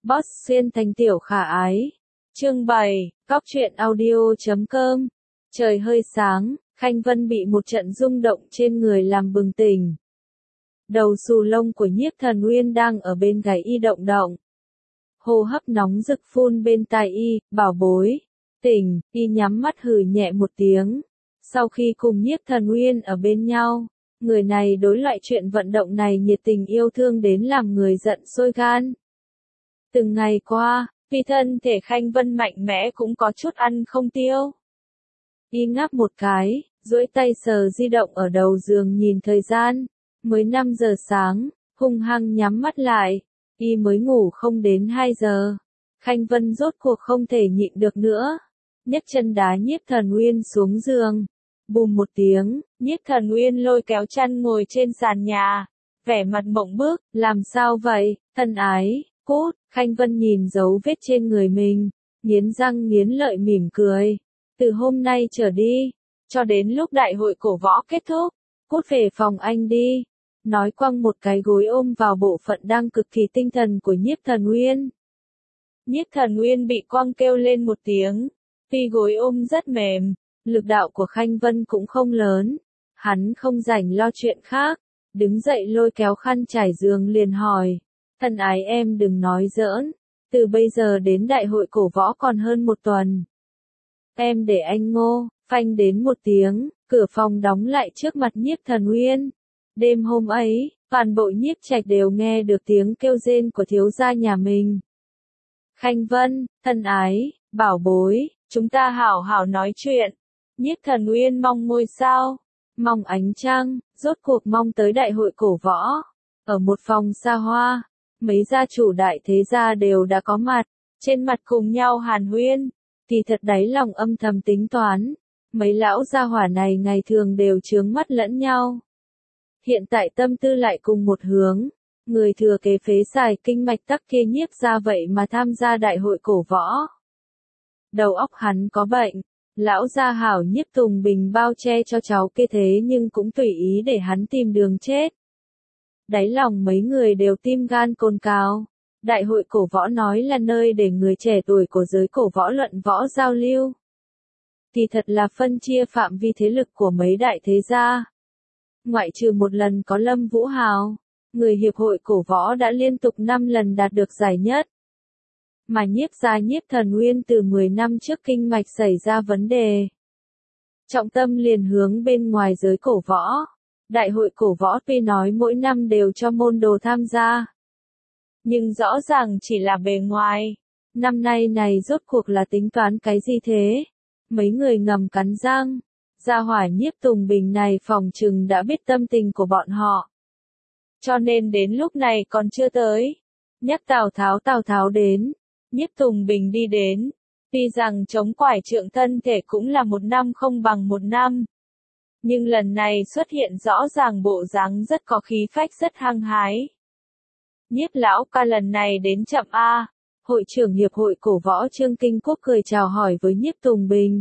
Boss xuyên thành tiểu khả ái. Chương 7, Cóc truyện audio.com. Trời hơi sáng, Khanh Vân bị một trận rung động trên người làm bừng tỉnh. Đầu xù lông của Nhiếp Thần Uyên đang ở bên gáy y động động. Hô hấp nóng rực phun bên tai y, bảo bối. Tỉnh, y nhắm mắt hừ nhẹ một tiếng. Sau khi cùng Nhiếp Thần Uyên ở bên nhau, người này đối loại chuyện vận động này nhiệt tình yêu thương đến làm người giận sôi gan. Từng ngày qua, vì thân thể Khanh Vân mạnh mẽ cũng có chút ăn không tiêu. Y ngáp một cái, duỗi tay sờ di động ở đầu giường nhìn thời gian, mới 5 giờ sáng, hung hăng nhắm mắt lại, y mới ngủ không đến 2 giờ. Khanh Vân rốt cuộc không thể nhịn được nữa, nhấc chân đá Nhiếp Thần Uyên xuống giường. Bùm một tiếng, Nhiếp Thần Uyên lôi kéo chăn ngồi trên sàn nhà, vẻ mặt mộng bức, làm sao vậy, thân ái, cút. Khanh Vân nhìn dấu vết trên người mình, nghiến răng nghiến lợi mỉm cười. Từ hôm nay trở đi, cho đến lúc đại hội cổ võ kết thúc, cút về phòng anh đi. Nói quăng một cái gối ôm vào bộ phận đang cực kỳ tinh thần của Nhiếp Thần Uyên. Nhiếp Thần Uyên bị quăng kêu lên một tiếng, tuy gối ôm rất mềm, lực đạo của Khanh Vân cũng không lớn. Hắn không rảnh lo chuyện khác, đứng dậy lôi kéo khăn trải giường liền hỏi. Thân ái em đừng nói giỡn, từ bây giờ đến đại hội cổ võ còn hơn một tuần. Em để anh Ngô, phanh đến một tiếng, cửa phòng đóng lại trước mặt Nhiếp Thần Uyên. Đêm hôm ấy, toàn bộ Nhiếp Trạch đều nghe được tiếng kêu rên của thiếu gia nhà mình. Khanh Vân, thân ái, bảo bối, chúng ta hảo hảo nói chuyện. Nhiếp Thần Uyên mong ngôi sao, mong ánh trăng, rốt cuộc mong tới đại hội cổ võ. Ở một phòng xa hoa, mấy gia chủ đại thế gia đều đã có mặt, trên mặt cùng nhau hàn huyên, thì thật đáy lòng âm thầm tính toán, mấy lão gia hỏa này ngày thường đều chướng mắt lẫn nhau. Hiện tại tâm tư lại cùng một hướng, người thừa kế phế xài kinh mạch tắc kia Nhiếp ra vậy mà tham gia đại hội cổ võ. Đầu óc hắn có bệnh, lão gia hảo Nhiếp Tùng Bình bao che cho cháu kia thế nhưng cũng tùy ý để hắn tìm đường chết. Đáy lòng mấy người đều tim gan cồn cào. Đại hội cổ võ nói là nơi để người trẻ tuổi của giới cổ võ luận võ giao lưu. Thì thật là phân chia phạm vi thế lực của mấy đại thế gia. Ngoại trừ một lần có Lâm Vũ Hào, người hiệp hội cổ võ đã liên tục 5 lần đạt được giải nhất. Mà Nhiếp gia Nhiếp Thần Uyên từ 10 năm trước kinh mạch xảy ra vấn đề. Trọng tâm liền hướng bên ngoài giới cổ võ. Đại hội cổ võ tuy nói mỗi năm đều cho môn đồ tham gia, nhưng rõ ràng chỉ là bề ngoài. Năm nay này rốt cuộc là tính toán cái gì thế? Mấy người ngầm cắn răng. Gia hỏa Nhiếp Tùng Bình này phòng chừng đã biết tâm tình của bọn họ. Cho nên đến lúc này còn chưa tới. Nhắc Tào Tháo đến. Nhiếp Tùng Bình đi đến. Tuy rằng chống quải trượng thân thể cũng là 1 năm không bằng 1 năm. Nhưng lần này xuất hiện rõ ràng bộ dáng rất có khí phách rất hăng hái. Nhiếp lão ca lần này đến chậm a. Hội trưởng hiệp hội cổ võ Trương Kinh Quốc cười chào hỏi với Nhiếp Tùng Bình.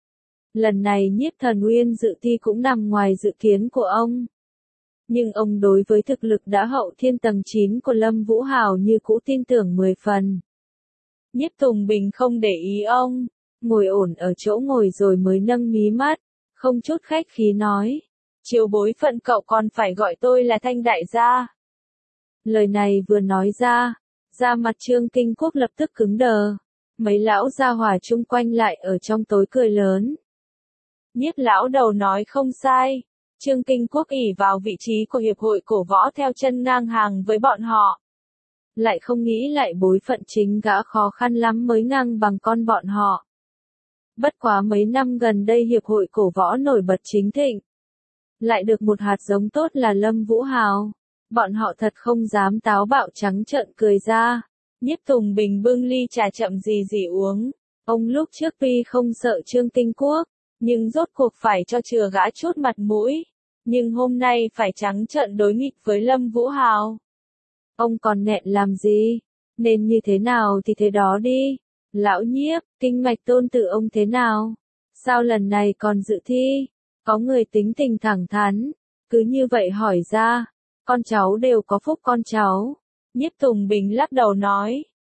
Lần này Nhiếp Thần Uyên dự thi cũng nằm ngoài dự kiến của ông. Nhưng ông đối với thực lực đã hậu thiên tầng 9 của Lâm Vũ Hào như cũ tin tưởng 10 phần. Nhiếp Tùng Bình không để ý ông, ngồi ổn ở chỗ ngồi rồi mới nâng mí mắt, không chút khách khí nói. Chiều bối phận cậu còn phải gọi tôi là Thanh đại gia. Lời này vừa nói ra, da mặt Trương Kinh Quốc lập tức cứng đờ. Mấy lão gia hỏa chung quanh lại ở trong tối cười lớn. Nhiếp lão đầu nói không sai. Trương Kinh Quốc ỷ vào vị trí của hiệp hội cổ võ theo chân ngang hàng với bọn họ. Lại không nghĩ lại bối phận chính gã khó khăn lắm mới ngang bằng con bọn họ. Bất quá mấy năm gần đây hiệp hội cổ võ nổi bật chính thịnh. Lại được một hạt giống tốt là Lâm Vũ Hào. Bọn họ thật không dám táo bạo trắng trợn cười ra. Nhiếp Tùng Bình bưng ly trà chậm gì gì uống. Ông lúc trước tuy không sợ Trương Kinh Quốc, nhưng rốt cuộc phải cho chừa gã chút mặt mũi. Nhưng hôm nay phải trắng trợn đối nghịch với Lâm Vũ Hào. Ông còn nghẹn làm gì? Nên như thế nào thì thế đó đi. Lão Nhiếp, kinh mạch tôn tử ông thế nào? Sao lần này còn dự thi? Có người tính tình thẳng thắn, cứ như vậy hỏi ra. Con cháu đều có phúc con cháu. Nhiếp Tùng Bình lắc đầu nói.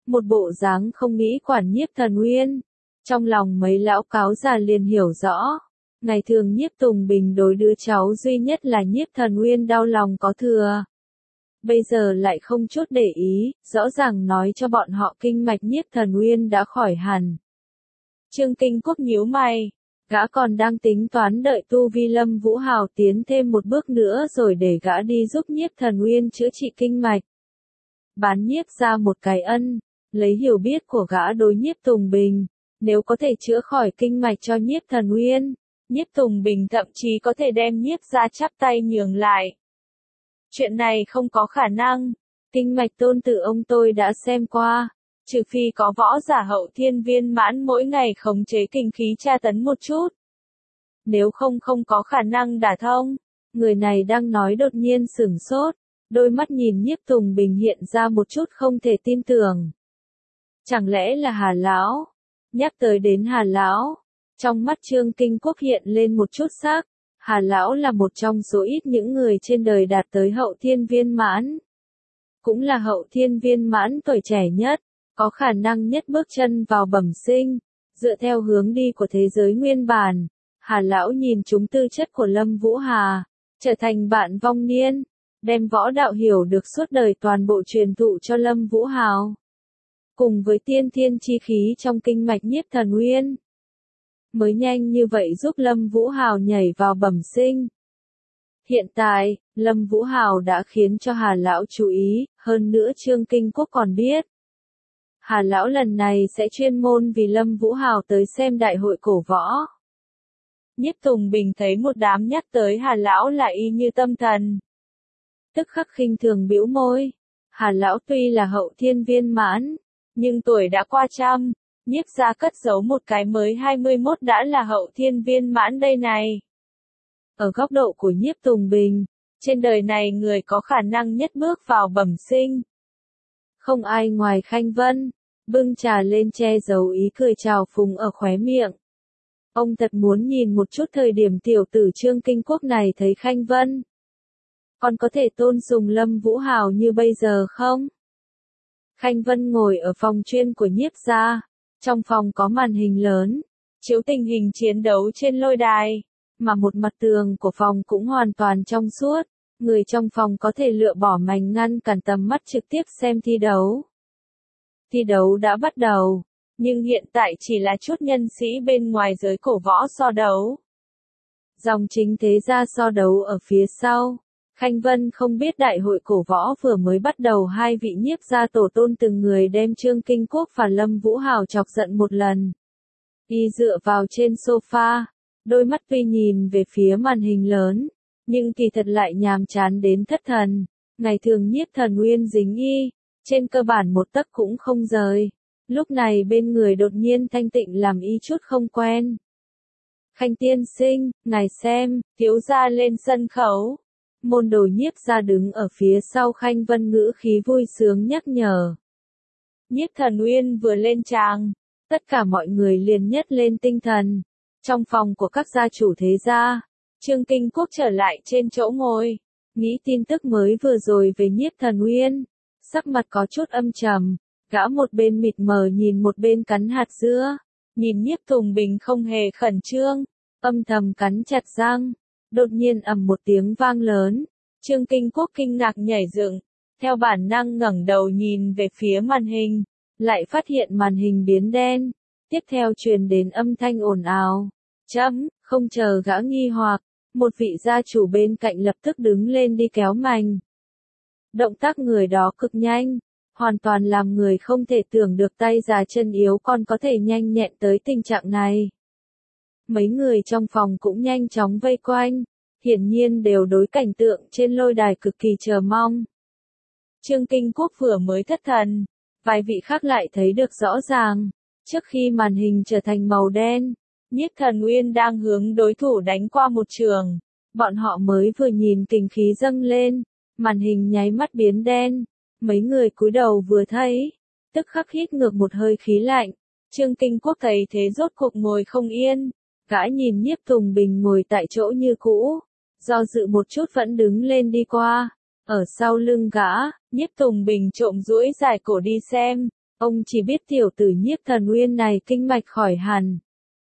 một bộ dáng không nghĩ quản Nhiếp Thần Uyên. Trong lòng mấy lão cáo già liền hiểu rõ, ngày thường Nhiếp Tùng Bình đối đứa cháu duy nhất là Nhiếp Thần Uyên đau lòng có thừa. Bây giờ lại không chút để ý, rõ ràng nói cho bọn họ kinh mạch Nhiếp Thần Uyên đã khỏi hẳn. Trương Kinh Quốc nhíu mày, gã còn đang tính toán đợi tu vi Lâm Vũ Hào tiến thêm một bước nữa rồi để gã đi giúp Nhiếp Thần Uyên chữa trị kinh mạch. Bán Nhiếp ra một cái ân, lấy hiểu biết của gã đối Nhiếp Tùng Bình, nếu có thể chữa khỏi kinh mạch cho Nhiếp Thần Uyên, Nhiếp Tùng Bình thậm chí có thể đem Nhiếp ra chắp tay nhường lại. Chuyện này không có khả năng, kinh mạch tôn tử ông tôi đã xem qua, trừ phi có võ giả hậu thiên viên mãn mỗi ngày khống chế kinh khí tra tấn một chút. Nếu không có khả năng đả thông, người này đang nói đột nhiên sửng sốt, đôi mắt nhìn Nhiếp Tùng Bình hiện ra một chút không thể tin tưởng. Chẳng lẽ là Hà Lão? Nhắc tới đến Hà Lão, trong mắt Trương Kinh Quốc hiện lên một chút sắc. Hà Lão là một trong số ít những người trên đời đạt tới hậu thiên viên mãn. Cũng là hậu thiên viên mãn tuổi trẻ nhất, có khả năng nhất bước chân vào bẩm sinh. Dựa theo hướng đi của thế giới nguyên bản, Hà Lão nhìn chúng tư chất của Lâm Vũ Hà, trở thành bạn vong niên, đem võ đạo hiểu được suốt đời toàn bộ truyền thụ cho Lâm Vũ Hào. Cùng với tiên thiên chi khí trong kinh mạch Nhiếp Thần Uyên, mới nhanh như vậy giúp Lâm Vũ Hào nhảy vào bẩm sinh. Hiện tại, Lâm Vũ Hào đã khiến cho Hà Lão chú ý, hơn nữa Trương Kinh Quốc còn biết. Hà Lão lần này sẽ chuyên môn vì Lâm Vũ Hào tới xem đại hội cổ võ. Nhiếp Tùng Bình thấy một đám nhắc tới Hà Lão là y như tâm thần. Tức khắc khinh thường bĩu môi. Hà Lão tuy là hậu thiên viên mãn, nhưng tuổi đã qua trăm. Nhiếp gia cất giấu một cái mới 21 đã là hậu thiên viên mãn đây này. Ở góc độ của Nhiếp Tùng Bình, trên đời này người có khả năng nhất bước vào bẩm sinh. Không ai ngoài Khanh Vân, bưng trà lên che giấu ý cười trào phúng ở khóe miệng. Ông thật muốn nhìn một chút thời điểm tiểu tử Trương Kinh Quốc này thấy Khanh Vân. Còn có thể tôn sùng Lâm Vũ Hào như bây giờ không? Khanh Vân ngồi ở phòng chuyên của Nhiếp gia. Trong phòng có màn hình lớn, chiếu tình hình chiến đấu trên lôi đài, mà một mặt tường của phòng cũng hoàn toàn trong suốt, người trong phòng có thể lựa bỏ mảnh ngăn cản tầm mắt trực tiếp xem thi đấu. Thi đấu đã bắt đầu, nhưng hiện tại chỉ là chút nhân sĩ bên ngoài giới cổ võ so đấu. Dòng chính thế gia so đấu ở phía sau. Khanh Vân không biết đại hội cổ võ vừa mới bắt đầu hai vị Nhiếp gia tổ tôn từng người đem Trương Kinh Quốc và Lâm Vũ Hào chọc giận một lần. Y dựa vào trên sofa, đôi mắt tuy nhìn về phía màn hình lớn, nhưng kỳ thật lại nhàm chán đến thất thần. Ngày thường Nhiếp Thần Uyên dính y, trên cơ bản một tấc cũng không rời. Lúc này bên người đột nhiên thanh tịnh làm y chút không quen. Khanh tiên sinh, ngài xem, thiếu gia lên sân khấu. Môn đồ Nhiếp gia đứng ở phía sau Khanh Vân ngữ khí vui sướng nhắc nhở. Nhiếp Thần Uyên vừa lên tràng, tất cả mọi người liền nhất lên tinh thần. Trong phòng của các gia chủ thế gia, Trương Kinh Quốc trở lại trên chỗ ngồi, nghĩ tin tức mới vừa rồi về Nhiếp Thần Uyên, sắc mặt có chút âm trầm, gã một bên mịt mờ nhìn một bên cắn hạt dưa, nhìn Nhiếp Tùng Bình không hề khẩn trương, âm thầm cắn chặt răng. Đột nhiên ầm một tiếng vang lớn, Trương Kinh Quốc kinh ngạc nhảy dựng, theo bản năng ngẩng đầu nhìn về phía màn hình, lại phát hiện màn hình biến đen, tiếp theo truyền đến âm thanh ồn ào. Không chờ gã nghi hoặc, một vị gia chủ bên cạnh lập tức đứng lên đi kéo mành. Động tác người đó cực nhanh, hoàn toàn làm người không thể tưởng được tay già chân yếu còn có thể nhanh nhẹn tới tình trạng này. Mấy người trong phòng cũng nhanh chóng vây quanh, hiển nhiên đều đối cảnh tượng trên lôi đài cực kỳ chờ mong. Trương Kinh Quốc vừa mới thất thần, vài vị khác lại thấy được rõ ràng, trước khi màn hình trở thành màu đen, Nhiếp Thần Uyên đang hướng đối thủ đánh qua một trường, bọn họ mới vừa nhìn kình khí dâng lên, màn hình nháy mắt biến đen, mấy người cúi đầu vừa thấy, tức khắc hít ngược một hơi khí lạnh. Trương Kinh Quốc thấy thế rốt cuộc ngồi không yên. Gã nhìn Nhiếp Tùng Bình ngồi tại chỗ như cũ, do dự một chút vẫn đứng lên đi qua. Ở sau lưng gã, Nhiếp Tùng Bình trộm duỗi dài cổ đi xem, Ông chỉ biết tiểu tử Nhiếp Thần Uyên này kinh mạch khỏi hẳn.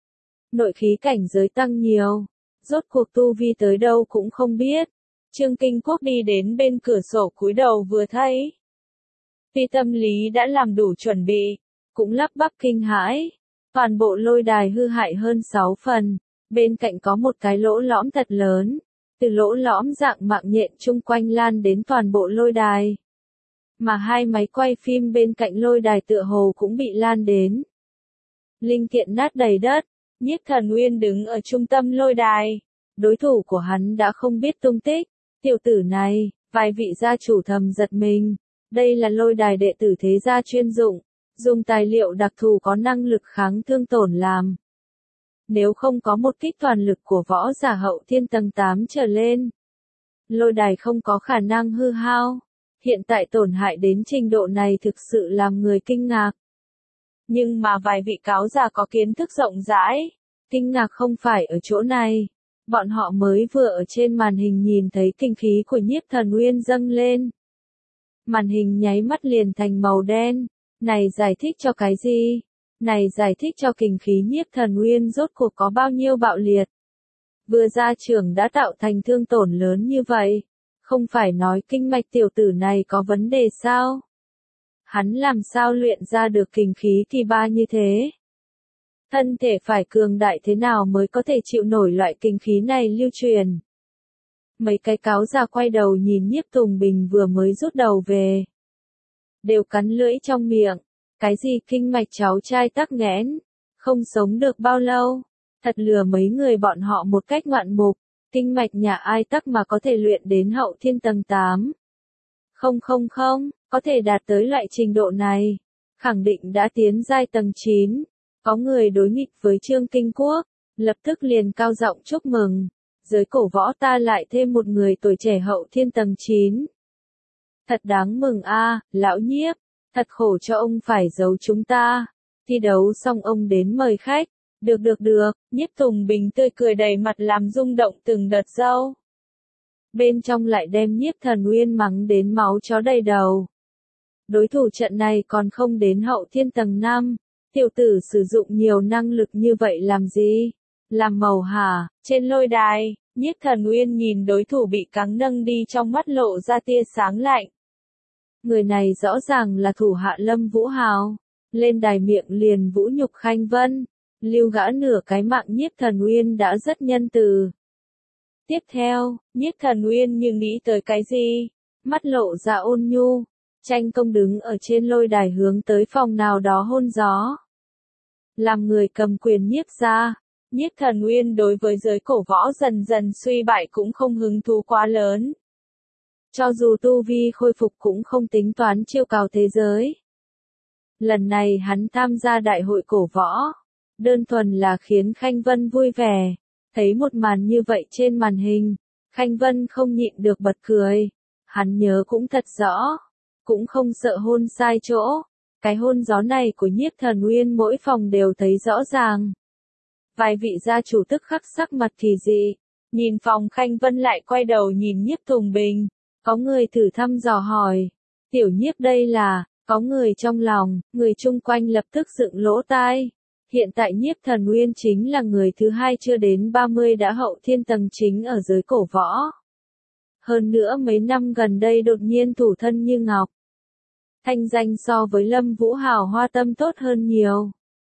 Nội khí cảnh giới tăng nhiều. Rốt cuộc tu vi tới đâu cũng không biết. Trương Kinh Quốc đi đến bên cửa sổ cúi đầu vừa thấy. Vì tâm lý đã làm đủ chuẩn bị, cũng lắp bắp kinh hãi. Toàn bộ lôi đài hư hại hơn 6 phần, bên cạnh có một cái lỗ lõm thật lớn. Từ lỗ lõm dạng mạng nhện chung quanh lan đến toàn bộ lôi đài. Mà hai máy quay phim bên cạnh lôi đài tựa hồ cũng bị lan đến. Linh kiện nát đầy đất, Nhiếp Thần Uyên đứng ở trung tâm lôi đài. Đối thủ của hắn đã không biết tung tích. Tiểu tử này, vài vị gia chủ thầm giật mình. Đây là lôi đài đệ tử thế gia chuyên dụng, dùng tài liệu đặc thù có năng lực kháng thương tổn làm. Nếu không có một kích toàn lực của võ giả hậu thiên tầng 8 trở lên, lôi đài không có khả năng hư hao. Hiện tại tổn hại đến trình độ này thực sự làm người kinh ngạc. Nhưng mà vài vị cáo già có kiến thức rộng rãi, kinh ngạc không phải ở chỗ này. Bọn họ mới vừa ở trên màn hình nhìn thấy kinh khí của Nhiếp Thần Uyên dâng lên. Màn hình nháy mắt liền thành màu đen. Này giải thích cho cái gì? Này giải thích cho kinh khí Nhiếp Thần Uyên rốt cuộc có bao nhiêu bạo liệt. Vừa ra trường đã tạo thành thương tổn lớn như vậy. Không phải nói kinh mạch tiểu tử này có vấn đề sao? Hắn làm sao luyện ra được kinh khí kỳ ba như thế? Thân thể phải cường đại thế nào mới có thể chịu nổi loại kinh khí này lưu truyền? Mấy cái cáo già quay đầu nhìn Nhiếp Tùng Bình vừa mới rút đầu về. Đều cắn lưỡi trong miệng. Cái gì kinh mạch cháu trai tắc nghẽn? Không sống được bao lâu? Thật lừa mấy người bọn họ một cách ngoạn mục. Kinh mạch nhà ai tắc mà có thể luyện đến hậu thiên tầng 8? Không, có thể đạt tới loại trình độ này. Khẳng định đã tiến giai tầng 9. Có người đối nghịch với Trương Kinh Quốc, lập tức liền cao giọng chúc mừng. Giới cổ võ ta lại thêm một người tuổi trẻ hậu thiên tầng 9. Thật đáng mừng a, lão Nhiếp, thật khổ cho ông phải giấu chúng ta. Thi đấu xong ông đến mời khách. Được, Nhiếp Tùng Bình tươi cười đầy mặt làm rung động từng đợt râu. Bên trong lại đem Nhiếp Thần Uyên mắng đến máu chó đầy đầu. Đối thủ trận này còn không đến hậu thiên tầng 5. Tiểu tử sử dụng nhiều năng lực như vậy làm gì? Làm màu hả? Trên lôi đài, Nhiếp Thần Uyên nhìn đối thủ bị cắn nâng đi trong mắt lộ ra tia sáng lạnh. Người này rõ ràng là thủ hạ Lâm Vũ Hào. Lên đài miệng liền vũ nhục Khanh Vân. Lưu gã nửa cái mạng Nhiếp Thần Uyên đã rất nhân từ. Tiếp theo, Nhiếp Thần Uyên như nghĩ tới cái gì? Mắt lộ ra ôn nhu. Tranh công đứng ở trên lôi đài hướng tới phòng nào đó hôn gió. Làm người cầm quyền Nhiếp gia, Nhiếp Thần Uyên đối với giới cổ võ dần dần suy bại cũng không hứng thú quá lớn. Cho dù tu vi khôi phục cũng không tính toán chiêu cào thế giới. Lần này hắn tham gia đại hội cổ võ, đơn thuần là khiến Khanh Vân vui vẻ. Thấy một màn như vậy trên màn hình, Khanh Vân không nhịn được bật cười. Hắn nhớ cũng thật rõ, cũng không sợ hôn sai chỗ. Cái hôn gió này của Nhiếp Thần Uyên mỗi phòng đều thấy rõ ràng. Vài vị gia chủ tức khắc sắc mặt kỳ dị, nhìn phòng Khanh Vân lại quay đầu nhìn Nhiếp Tùng Bình. Có người thử thăm dò hỏi, tiểu Nhiếp đây là, có người trong lòng, người chung quanh lập tức dựng lỗ tai. Hiện tại Nhiếp Thần Uyên chính là người thứ hai chưa đến 30 đã hậu thiên tầng chính ở giới cổ võ. Hơn nữa mấy năm gần đây đột nhiên thủ thân như ngọc. Thanh danh so với Lâm Vũ Hào Hoa Tâm tốt hơn nhiều.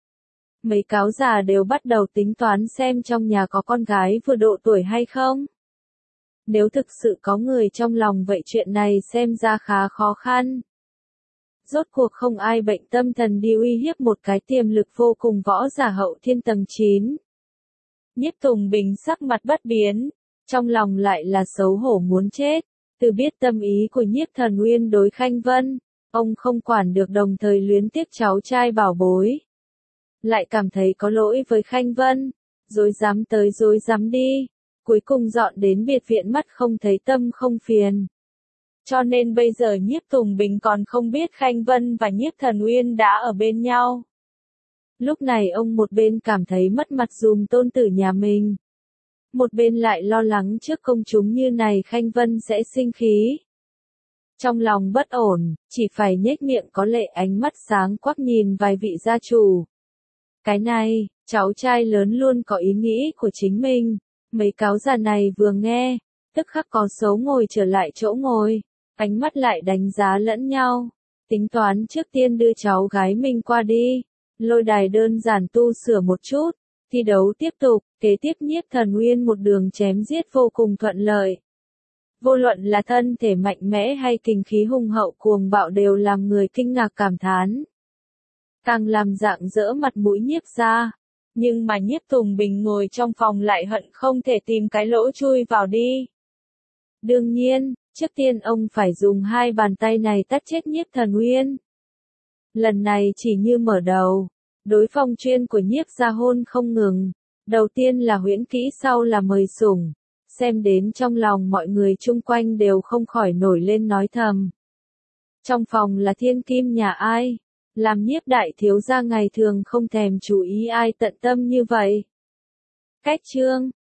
Mấy cáo già đều bắt đầu tính toán xem trong nhà có con gái vừa độ tuổi hay không. Nếu thực sự có người trong lòng vậy chuyện này xem ra khá khó khăn. Rốt cuộc không ai bệnh tâm thần đi uy hiếp một cái tiềm lực vô cùng võ giả hậu thiên tầng 9. Nhiếp Tùng Bình sắc mặt bất biến, trong lòng lại là xấu hổ muốn chết. Từ biết tâm ý của Nhiếp Thần Uyên đối Khanh Vân, ông không quản được đồng thời luyến tiếc cháu trai bảo bối. Lại cảm thấy có lỗi với Khanh Vân, dối dám tới dối dám đi, cuối cùng dọn đến biệt viện mắt không thấy tâm không phiền. Cho nên bây giờ Nhiếp Tùng Bình còn không biết Khanh Vân và Nhiếp Thần Uyên đã ở bên nhau. Lúc này ông một bên cảm thấy mất mặt dùm tôn tử nhà mình. Một bên lại lo lắng trước công chúng như này Khanh Vân sẽ sinh khí. Trong lòng bất ổn, chỉ phải nhếch miệng có lệ ánh mắt sáng quắc nhìn vài vị gia chủ. Cái này, cháu trai lớn luôn có ý nghĩ của chính mình. Mấy cáo già này vừa nghe, tức khắc có xấu ngồi trở lại chỗ ngồi, ánh mắt lại đánh giá lẫn nhau. Tính toán trước tiên đưa cháu gái mình qua đi, lôi đài đơn giản tu sửa một chút, thi đấu tiếp tục, kế tiếp Nhiếp Thần Uyên một đường chém giết vô cùng thuận lợi. Vô luận là thân thể mạnh mẽ hay kình khí hùng hậu cuồng bạo đều làm người kinh ngạc cảm thán. Càng làm rạng rỡ mặt mũi Nhiếp gia. Nhưng mà Nhiếp Tùng Bình ngồi trong phòng lại hận không thể tìm cái lỗ chui vào đi. Đương nhiên, trước tiên ông phải dùng hai bàn tay này tát chết Nhiếp Thần Uyên. Lần này chỉ như mở đầu, đối phong chuyên của Nhiếp gia hôn không ngừng. Đầu tiên là huyễn kỹ, sau là mời sủng. Xem đến trong lòng mọi người chung quanh đều không khỏi nổi lên nói thầm. Trong phòng là thiên kim nhà ai? Làm Nhiếp đại thiếu gia ngày thường không thèm chú ý ai tận tâm như vậy. Cách chương